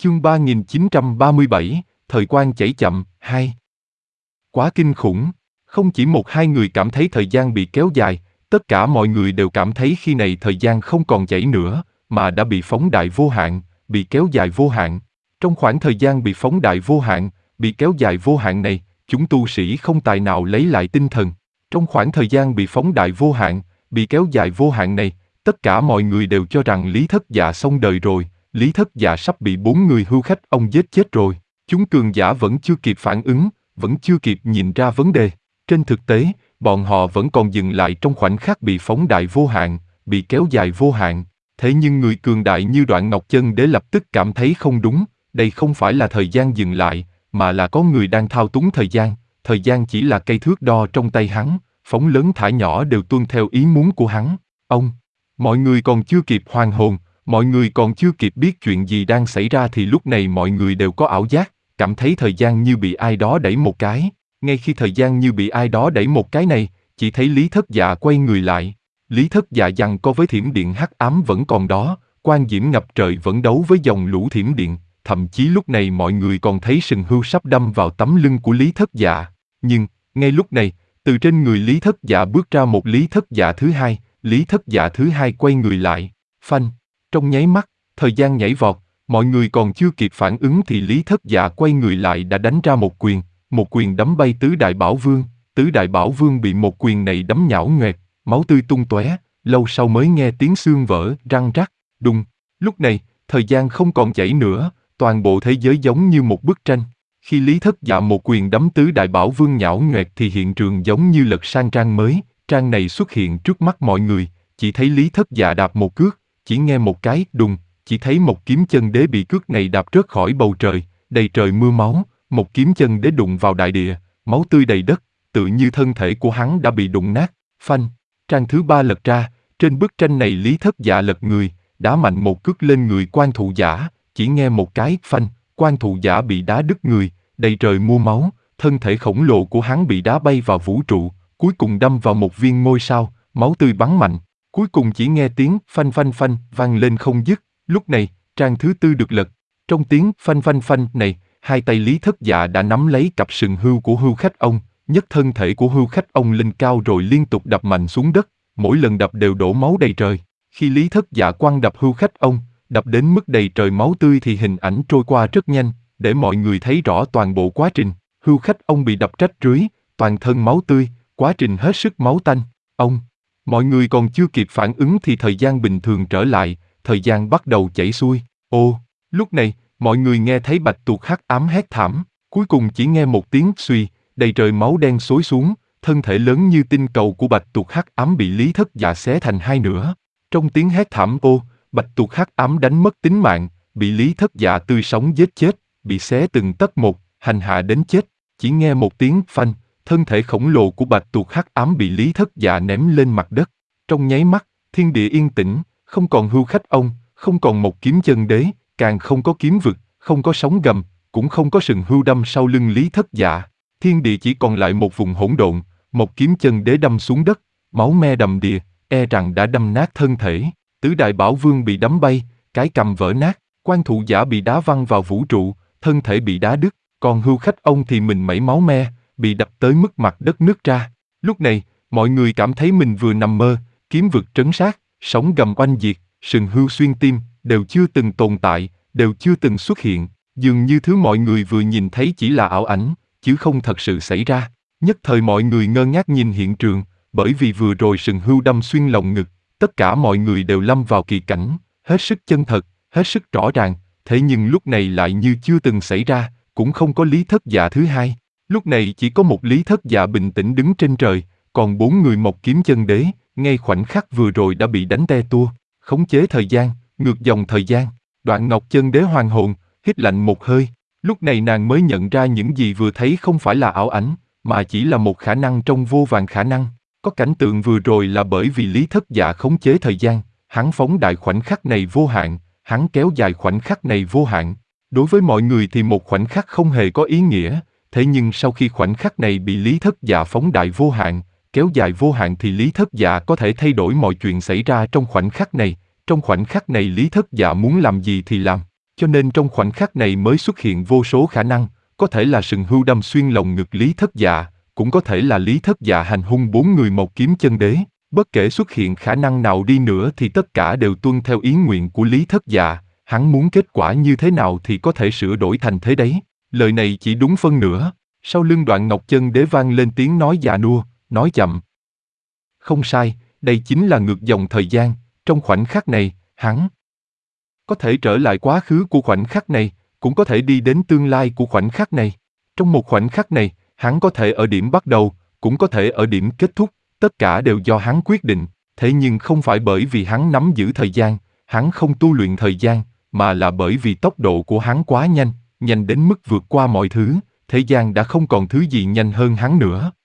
Chương 3937, Thời quan chảy chậm, 2. Quá kinh khủng. Không chỉ một hai người cảm thấy thời gian bị kéo dài, tất cả mọi người đều cảm thấy khi này thời gian không còn chảy nữa, mà đã bị phóng đại vô hạn, bị kéo dài vô hạn. Trong khoảng thời gian bị phóng đại vô hạn, bị kéo dài vô hạn này, chúng tu sĩ không tài nào lấy lại tinh thần. Trong khoảng thời gian bị phóng đại vô hạn, bị kéo dài vô hạn này, tất cả mọi người đều cho rằng Lý Thất Dạ xong đời rồi, Lý Thất Dạ sắp bị 4 người hưu khách ông giết chết rồi. Chúng cường giả vẫn chưa kịp phản ứng, vẫn chưa kịp nhìn ra vấn đề. Trên thực tế, bọn họ vẫn còn dừng lại trong khoảnh khắc bị phóng đại vô hạn, bị kéo dài vô hạn. Thế nhưng người cường đại như Đoạn Ngọc Chân Đế lập tức cảm thấy không đúng, đây không phải là thời gian dừng lại, mà là có người đang thao túng thời gian chỉ là cây thước đo trong tay hắn, phóng lớn thả nhỏ đều tuân theo ý muốn của hắn. Mọi người còn chưa kịp hoàn hồn, mọi người còn chưa kịp biết chuyện gì đang xảy ra thì lúc này mọi người đều có ảo giác, cảm thấy thời gian như bị ai đó đẩy một cái. Ngay khi thời gian như bị ai đó đẩy một cái này, chỉ thấy Lý Thất Dạ quay người lại. Lý Thất Dạ giằng co với thiểm điện hắc ám vẫn còn đó, quang diễm ngập trời vẫn đấu với dòng lũ thiểm điện. Thậm chí lúc này mọi người còn thấy sừng hươu sắp đâm vào tấm lưng của Lý Thất Dạ. Nhưng, ngay lúc này, từ trên người Lý Thất Dạ bước ra một Lý Thất Dạ thứ hai, Lý Thất Dạ thứ hai quay người lại. Phanh! Trong nháy mắt, thời gian nhảy vọt, mọi người còn chưa kịp phản ứng thì Lý Thất Dạ quay người lại đã đánh ra một quyền đấm bay Tứ Đại Bảo Vương. Tứ Đại Bảo Vương bị một quyền này đấm nhão nhoẹt, máu tươi tung tóe, lâu sau mới nghe tiếng xương vỡ, răng rắc, đùng. Lúc này, thời gian không còn chảy nữa, toàn bộ thế giới giống như một bức tranh. Khi Lý Thất Dạ một quyền đấm Tứ Đại Bảo Vương nhão nhoẹt thì hiện trường giống như lật sang trang mới, trang này xuất hiện trước mắt mọi người, chỉ thấy Lý Thất Dạ đạp một cước, chỉ nghe một cái đùng, chỉ thấy một kiếm chân đế bị cước này đạp rớt khỏi bầu trời, đầy trời mưa máu, một kiếm chân đế đụng vào đại địa, máu tươi đầy đất, tự như thân thể của hắn đã bị đụng nát. Phanh! Trang thứ ba lật ra, trên bức tranh này Lý Thất Dạ lật người, đá mạnh một cước lên người Quan Thụ Giả, chỉ nghe một cái phanh, Quan Thụ Giả bị đá đứt người, đầy trời mưa máu, thân thể khổng lồ của hắn bị đá bay vào vũ trụ, cuối cùng đâm vào một viên ngôi sao, máu tươi bắn mạnh, cuối cùng chỉ nghe tiếng phanh phanh phanh vang lên không dứt. Lúc này, trang thứ tư được lật, trong tiếng phanh phanh phanh này, hai tay Lý Thất Dạ đã nắm lấy cặp sừng hươu của hươu khách ông, nhấc thân thể của hươu khách ông lên cao rồi liên tục đập mạnh xuống đất, mỗi lần đập đều đổ máu đầy trời. Khi Lý Thất Dạ quăng đập hươu khách ông, đập đến mức đầy trời máu tươi thì hình ảnh trôi qua rất nhanh, để mọi người thấy rõ toàn bộ quá trình. Hươu khách ông bị đập rách rưới, toàn thân máu tươi, quá trình hết sức máu tanh. Mọi người còn chưa kịp phản ứng thì thời gian bình thường trở lại, thời gian bắt đầu chảy xuôi. Lúc này, mọi người nghe thấy Bạch Tuộc hắc ám hét thảm, cuối cùng chỉ nghe một tiếng suy, đầy trời máu đen xối xuống, thân thể lớn như tinh cầu của Bạch Tuộc hắc ám bị Lý Thất Dạ xé thành hai nửa. Trong tiếng hét thảm Bạch Tuộc hắc ám đánh mất tính mạng, bị Lý Thất Dạ tươi sống giết chết, bị xé từng tấc một, hành hạ đến chết. Chỉ nghe một tiếng phanh, thân thể khổng lồ của Bạch Tuộc hắc ám bị Lý Thất Dạ ném lên mặt đất. Trong nháy mắt, thiên địa yên tĩnh, không còn hươu khách ông, không còn một kiếm chân đế, càng không có kiếm vực, không có sóng gầm, cũng không có sừng hươu đâm sau lưng Lý Thất Dạ. Thiên địa chỉ còn lại một vùng hỗn độn, một kiếm chân đế đâm xuống đất, máu me đầm đìa, e rằng đã đâm nát thân thể. Tứ Đại Bảo Vương bị đấm bay, cái cằm vỡ nát, Quan Thụ Giả bị đá văng vào vũ trụ, thân thể bị đá đứt, còn hươu khách ông thì mình mẩy máu me, bị đập tới mức mặt đất nứt ra. Lúc này, mọi người cảm thấy mình vừa nằm mơ, kiếm vực trấn sát, sóng gầm oanh diệt, sừng hươu xuyên tim, đều chưa từng tồn tại, đều chưa từng xuất hiện, dường như thứ mọi người vừa nhìn thấy chỉ là ảo ảnh, chứ không thật sự xảy ra. Nhất thời mọi người ngơ ngác nhìn hiện trường, bởi vì vừa rồi sừng hươu đâm xuyên lồng ngực, tất cả mọi người đều lâm vào kỳ cảnh, hết sức chân thật, hết sức rõ ràng, thế nhưng lúc này lại như chưa từng xảy ra, cũng không có Lý Thất Dạ thứ hai. Lúc này chỉ có một Lý Thất Dạ bình tĩnh đứng trên trời, còn 4 người một kiếm chân đế, ngay khoảnh khắc vừa rồi đã bị đánh te tua, khống chế thời gian, ngược dòng thời gian. Đoạn Ngọc Chân Đế hoàn hồn, hít lạnh một hơi, lúc này nàng mới nhận ra những gì vừa thấy không phải là ảo ảnh, mà chỉ là một khả năng trong vô vàn khả năng. Có cảnh tượng vừa rồi là bởi vì Lý Thất Dạ khống chế thời gian, hắn phóng đại khoảnh khắc này vô hạn, hắn kéo dài khoảnh khắc này vô hạn. Đối với mọi người thì một khoảnh khắc không hề có ý nghĩa, thế nhưng sau khi khoảnh khắc này bị Lý Thất Dạ phóng đại vô hạn, kéo dài vô hạn thì Lý Thất Dạ có thể thay đổi mọi chuyện xảy ra trong khoảnh khắc này. Trong khoảnh khắc này Lý Thất Dạ muốn làm gì thì làm. Cho nên trong khoảnh khắc này mới xuất hiện vô số khả năng, có thể là sừng hươu đâm xuyên lồng ngực Lý Thất Dạ, cũng có thể là Lý Thất Dạ hành hung 4 người một kiếm chân đế. Bất kể xuất hiện khả năng nào đi nữa thì tất cả đều tuân theo ý nguyện của Lý Thất Dạ, hắn muốn kết quả như thế nào thì có thể sửa đổi thành thế đấy. Lời này chỉ đúng phân nửa. Sau lưng Đoạn Ngọc Chân Đế vang lên tiếng nói già nua, nói chậm. Không sai, đây chính là ngược dòng thời gian, trong khoảnh khắc này, hắn có thể trở lại quá khứ của khoảnh khắc này, cũng có thể đi đến tương lai của khoảnh khắc này. Trong một khoảnh khắc này, hắn có thể ở điểm bắt đầu, cũng có thể ở điểm kết thúc, tất cả đều do hắn quyết định, thế nhưng không phải bởi vì hắn nắm giữ thời gian, hắn không tu luyện thời gian, mà là bởi vì tốc độ của hắn quá nhanh, nhanh đến mức vượt qua mọi thứ, thế gian đã không còn thứ gì nhanh hơn hắn nữa.